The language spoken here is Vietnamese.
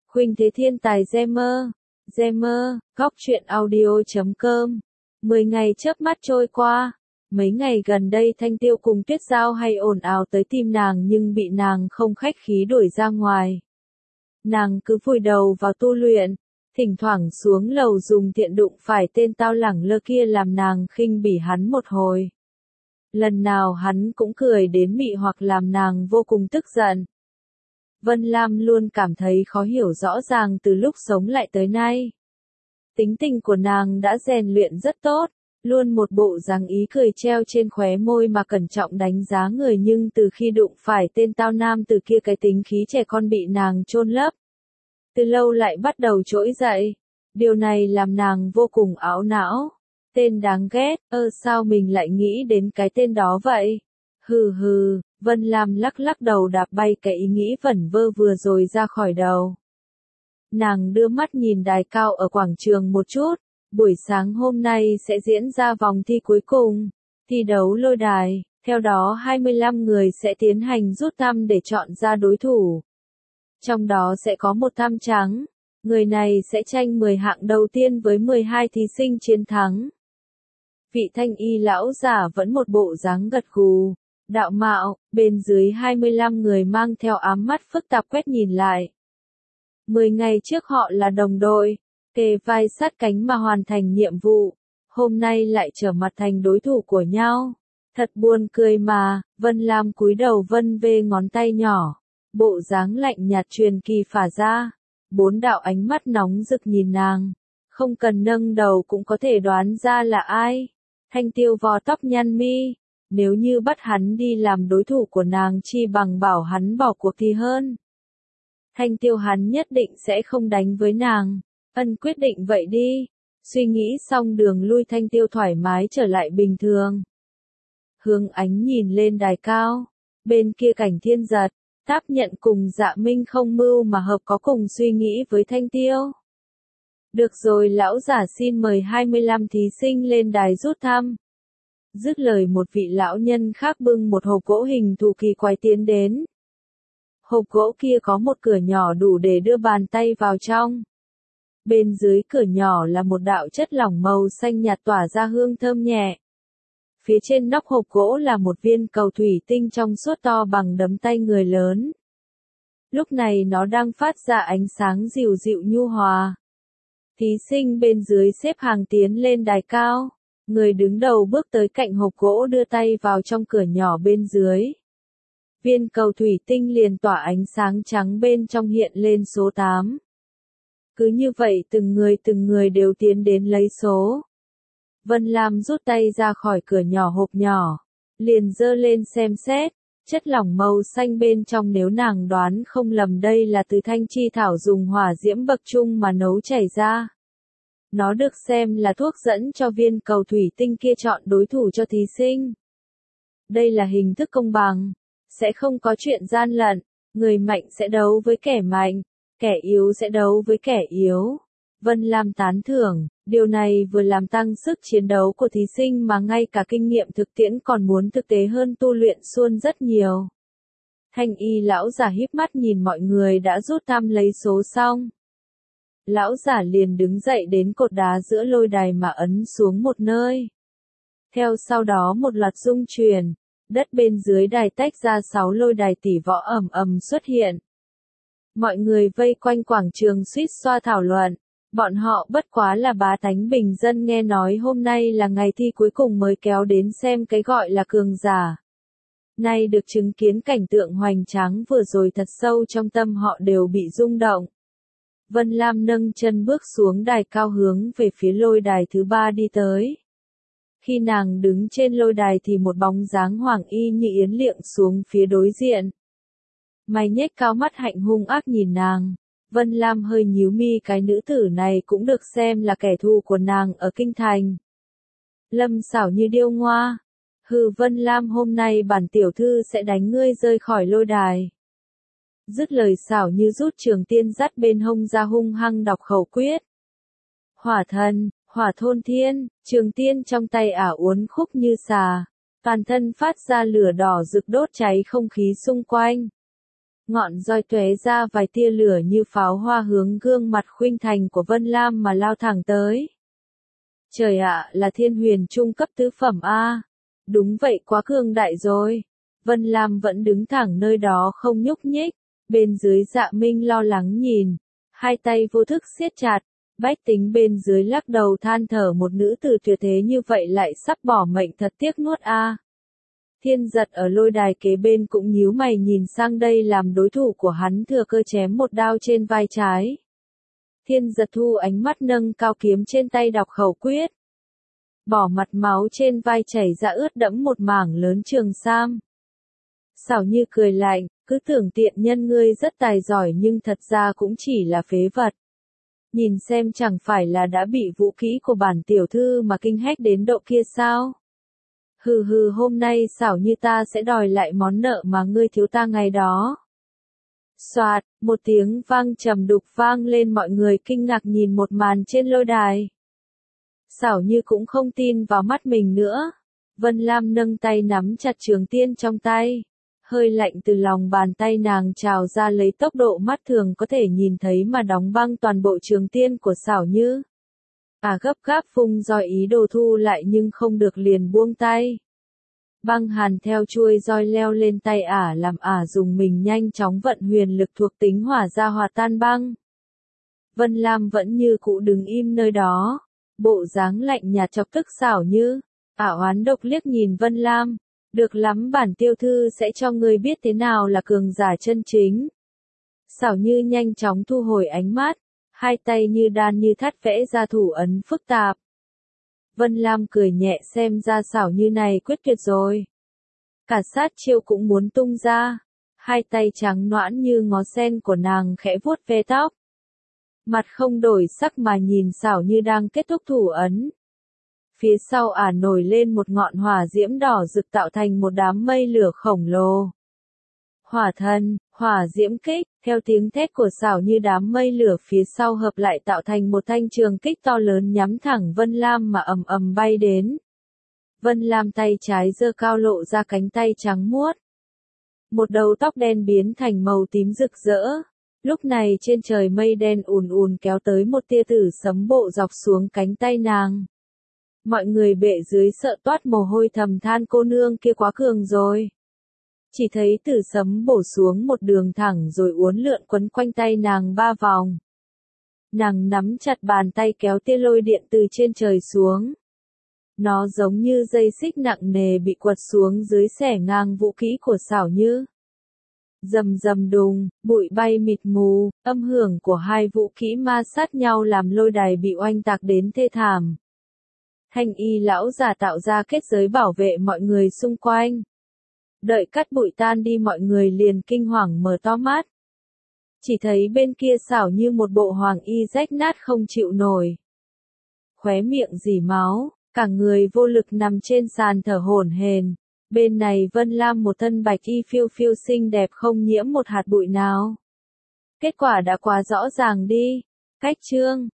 Khuynh Thế Thiên Tài Gamer, góc truyện audio.com. 10 ngày chớp mắt trôi qua. Mấy ngày gần đây Thanh Tiêu cùng Tuyết Giao hay ồn ào tới tìm nàng nhưng bị nàng không khách khí đuổi ra ngoài. Nàng cứ vùi đầu vào tu luyện, thỉnh thoảng xuống lầu dùng tiện đụng phải tên tao lẳng lơ kia làm nàng khinh bỉ hắn một hồi. Lần nào hắn cũng cười đến mị hoặc làm nàng vô cùng tức giận. Vân Lam luôn cảm thấy khó hiểu rõ ràng từ lúc sống lại tới nay. Tính tình của nàng đã rèn luyện rất tốt, luôn một bộ dáng ý cười treo trên khóe môi mà cẩn trọng đánh giá người, nhưng từ khi đụng phải tên tao nam từ kia cái tính khí trẻ con bị nàng chôn lấp. Từ lâu lại bắt đầu trỗi dậy. Điều này làm nàng vô cùng ảo não. Tên đáng ghét, sao mình lại nghĩ đến cái tên đó vậy? Hừ, Vân Lam lắc lắc đầu đạp bay cái ý nghĩ vẩn vơ vừa rồi ra khỏi đầu. Nàng đưa mắt nhìn đài cao ở quảng trường một chút, buổi sáng hôm nay sẽ diễn ra vòng thi cuối cùng, thi đấu lôi đài, theo đó 25 người sẽ tiến hành rút thăm để chọn ra đối thủ. Trong đó sẽ có một thăm trắng, người này sẽ tranh 10 hạng đầu tiên với 12 thí sinh chiến thắng. Vị thanh y lão giả vẫn một bộ dáng gật gù, đạo mạo, bên dưới 25 người mang theo ám mắt phức tạp quét nhìn lại. 10 ngày trước họ là đồng đội, kề vai sát cánh mà hoàn thành nhiệm vụ, hôm nay lại trở mặt thành đối thủ của nhau. Thật buồn cười mà, Vân Lam cúi đầu vân vê ngón tay nhỏ, bộ dáng lạnh nhạt truyền kỳ phả ra. 4 đạo ánh mắt nóng rực nhìn nàng, không cần nâng đầu cũng có thể đoán ra là ai. Thanh Tiêu vò tóc nhăn mi, nếu như bắt hắn đi làm đối thủ của nàng chi bằng bảo hắn bỏ cuộc thì hơn. Thanh Tiêu hắn nhất định sẽ không đánh với nàng. Quyết định vậy đi. Suy nghĩ xong đường lui Thanh Tiêu thoải mái trở lại bình thường. Hướng Ánh nhìn lên đài cao. Bên kia Cảnh Thiên Giật, Táp Nhận cùng Dạ Minh không mưu mà hợp có cùng suy nghĩ với Thanh Tiêu. Được rồi, lão giả xin mời 25 thí sinh lên đài rút thăm. Dứt lời một vị lão nhân khác bưng một hộp gỗ hình thù kỳ quái tiến đến. Hộp gỗ kia có một cửa nhỏ đủ để đưa bàn tay vào trong. Bên dưới cửa nhỏ là một đạo chất lỏng màu xanh nhạt tỏa ra hương thơm nhẹ. Phía trên nóc hộp gỗ là một viên cầu thủy tinh trong suốt to bằng nắm tay người lớn. Lúc này nó đang phát ra ánh sáng dịu dịu nhu hòa. Thí sinh bên dưới xếp hàng tiến lên đài cao. Người đứng đầu bước tới cạnh hộp gỗ đưa tay vào trong cửa nhỏ bên dưới. Viên cầu thủy tinh liền tỏa ánh sáng trắng bên trong hiện lên số 8. Cứ như vậy từng người đều tiến đến lấy số. Vân Lam rút tay ra khỏi cửa nhỏ hộp nhỏ, liền giơ lên xem xét, chất lỏng màu xanh bên trong nếu nàng đoán không lầm đây là từ thanh chi thảo dùng hỏa diễm bậc trung mà nấu chảy ra. Nó được xem là thuốc dẫn cho viên cầu thủy tinh kia chọn đối thủ cho thí sinh. Đây là hình thức công bằng, sẽ không có chuyện gian lận, người mạnh sẽ đấu với kẻ mạnh, kẻ yếu sẽ đấu với kẻ yếu. Vân Lam tán thưởng, điều này vừa làm tăng sức chiến đấu của thí sinh mà ngay cả kinh nghiệm thực tiễn còn muốn thực tế hơn tu luyện suôn rất nhiều. Thanh y lão giả híp mắt nhìn mọi người đã rút thăm lấy số xong. Lão giả liền đứng dậy đến cột đá giữa lôi đài mà ấn xuống một nơi. Theo sau đó một loạt rung chuyển, đất bên dưới đài tách ra 6 lôi đài tỷ võ ầm ầm xuất hiện. Mọi người vây quanh quảng trường suýt xoa thảo luận, bọn họ bất quá là bá tánh bình dân nghe nói hôm nay là ngày thi cuối cùng mới kéo đến xem cái gọi là cường giả. Nay được chứng kiến cảnh tượng hoành tráng vừa rồi thật sâu trong tâm họ đều bị rung động. Vân Lam nâng chân bước xuống đài cao hướng về phía lôi đài thứ 3 đi tới. Khi nàng đứng trên lôi đài thì một bóng dáng hoàng y như yến liệng xuống phía đối diện. Mày nhếch cao mắt hạnh hung ác nhìn nàng. Vân Lam hơi nhíu mi, cái nữ tử này cũng được xem là kẻ thù của nàng ở kinh thành. Lâm xảo như điêu ngoa. Vân Lam, hôm nay bản tiểu thư sẽ đánh ngươi rơi khỏi lôi đài. Dứt lời xảo như rút trường tiên dắt bên hông ra hung hăng đọc khẩu quyết. Hỏa thần, hỏa thôn thiên, trường tiên trong tay ả uốn khúc như xà. Toàn thân phát ra lửa đỏ rực đốt cháy không khí xung quanh. Ngọn roi tóe ra vài tia lửa như pháo hoa hướng gương mặt khuynh thành của Vân Lam mà lao thẳng tới. Trời ạ, là Thiên Huyền trung cấp tứ phẩm a. Đúng vậy, quá cường đại rồi. Vân Lam vẫn đứng thẳng nơi đó không nhúc nhích, bên dưới Dạ Minh lo lắng nhìn, hai tay vô thức siết chặt, Bách Tính bên dưới lắc đầu than thở, một nữ tử tuyệt thế như vậy lại sắp bỏ mệnh, thật tiếc nuốt a. Thiên Giật ở lôi đài kế bên cũng nhíu mày nhìn sang đây, làm đối thủ của hắn thừa cơ chém một đao trên vai trái. Thiên Giật thu ánh mắt, nâng cao kiếm trên tay đọc khẩu quyết. Bỏ mặt máu trên vai chảy ra ướt đẫm một mảng lớn trường sam. Xảo Như cười lạnh, cứ tưởng tiện nhân ngươi rất tài giỏi nhưng thật ra cũng chỉ là phế vật. Nhìn xem chẳng phải là đã bị vũ kỹ của bản tiểu thư mà kinh hách đến độ kia sao? Hừ hừ, hôm nay Xảo Như ta sẽ đòi lại món nợ mà ngươi thiếu ta ngày đó. Soạt, một tiếng vang trầm đục vang lên, mọi người kinh ngạc nhìn một màn trên lôi đài. Xảo Như cũng không tin vào mắt mình nữa. Vân Lam nâng tay nắm chặt trường tiên trong tay. Hơi lạnh từ lòng bàn tay nàng trào ra lấy tốc độ mắt thường có thể nhìn thấy mà đóng băng toàn bộ trường tiên của Xảo Như. Gấp gáp phung roi ý đồ thu lại nhưng không được liền buông tay. Băng hàn theo chuôi roi leo lên tay làm dùng mình nhanh chóng vận huyền lực thuộc tính hỏa ra hòa tan băng. Vân Lam vẫn như cũ đứng im nơi đó, bộ dáng lạnh nhạt chọc tức Xảo Như. Oán độc liếc nhìn Vân Lam, được lắm, bản tiêu thư sẽ cho ngươi biết thế nào là cường giả chân chính. Xảo Như nhanh chóng thu hồi ánh mắt, hai tay như đan như thắt vẽ ra thủ ấn phức tạp. Vân Lam cười nhẹ, xem ra Xảo Như này quyết tuyệt rồi. Cả sát chiêu cũng muốn tung ra, hai tay trắng nõn như ngó sen của nàng khẽ vuốt ve tóc. Mặt không đổi sắc mà nhìn Xảo Như đang kết thúc thủ ấn. Phía sau nổi lên một ngọn hỏa diễm đỏ rực tạo thành một đám mây lửa khổng lồ. Hỏa thần, hỏa diễm kích, theo tiếng thét của Xảo Như, đám mây lửa phía sau hợp lại tạo thành một thanh trường kích to lớn nhắm thẳng Vân Lam mà ầm ầm bay đến. Vân Lam tay trái giơ cao lộ ra cánh tay trắng muốt. Một đầu tóc đen biến thành màu tím rực rỡ. Lúc này trên trời mây đen ùn ùn kéo tới, một tia tử sấm bộ dọc xuống cánh tay nàng. Mọi người bệ dưới sợ toát mồ hôi, thầm than cô nương kia quá cường rồi. Chỉ thấy tử sấm bổ xuống một đường thẳng rồi uốn lượn quấn quanh tay nàng 3 vòng. Nàng nắm chặt bàn tay kéo tia lôi điện từ trên trời xuống. Nó giống như dây xích nặng nề bị quật xuống dưới, xẻ ngang vũ kỹ của Xảo Như. Rầm rầm đùng, bụi bay mịt mù, âm hưởng của hai vũ kỹ ma sát nhau làm lôi đài bị oanh tạc đến thê thảm. Thanh y lão già tạo ra kết giới bảo vệ mọi người xung quanh. Đợi cát bụi tan đi, mọi người liền kinh hoàng mở to mắt. Chỉ thấy bên kia Xảo Như một bộ hoàng y rách nát không chịu nổi. Khóe miệng rỉ máu, cả người vô lực nằm trên sàn thở hổn hển. Bên này Vân Lam một thân bạch y phiêu phiêu xinh đẹp không nhiễm một hạt bụi nào. Kết quả đã quá rõ ràng đi. Cách chương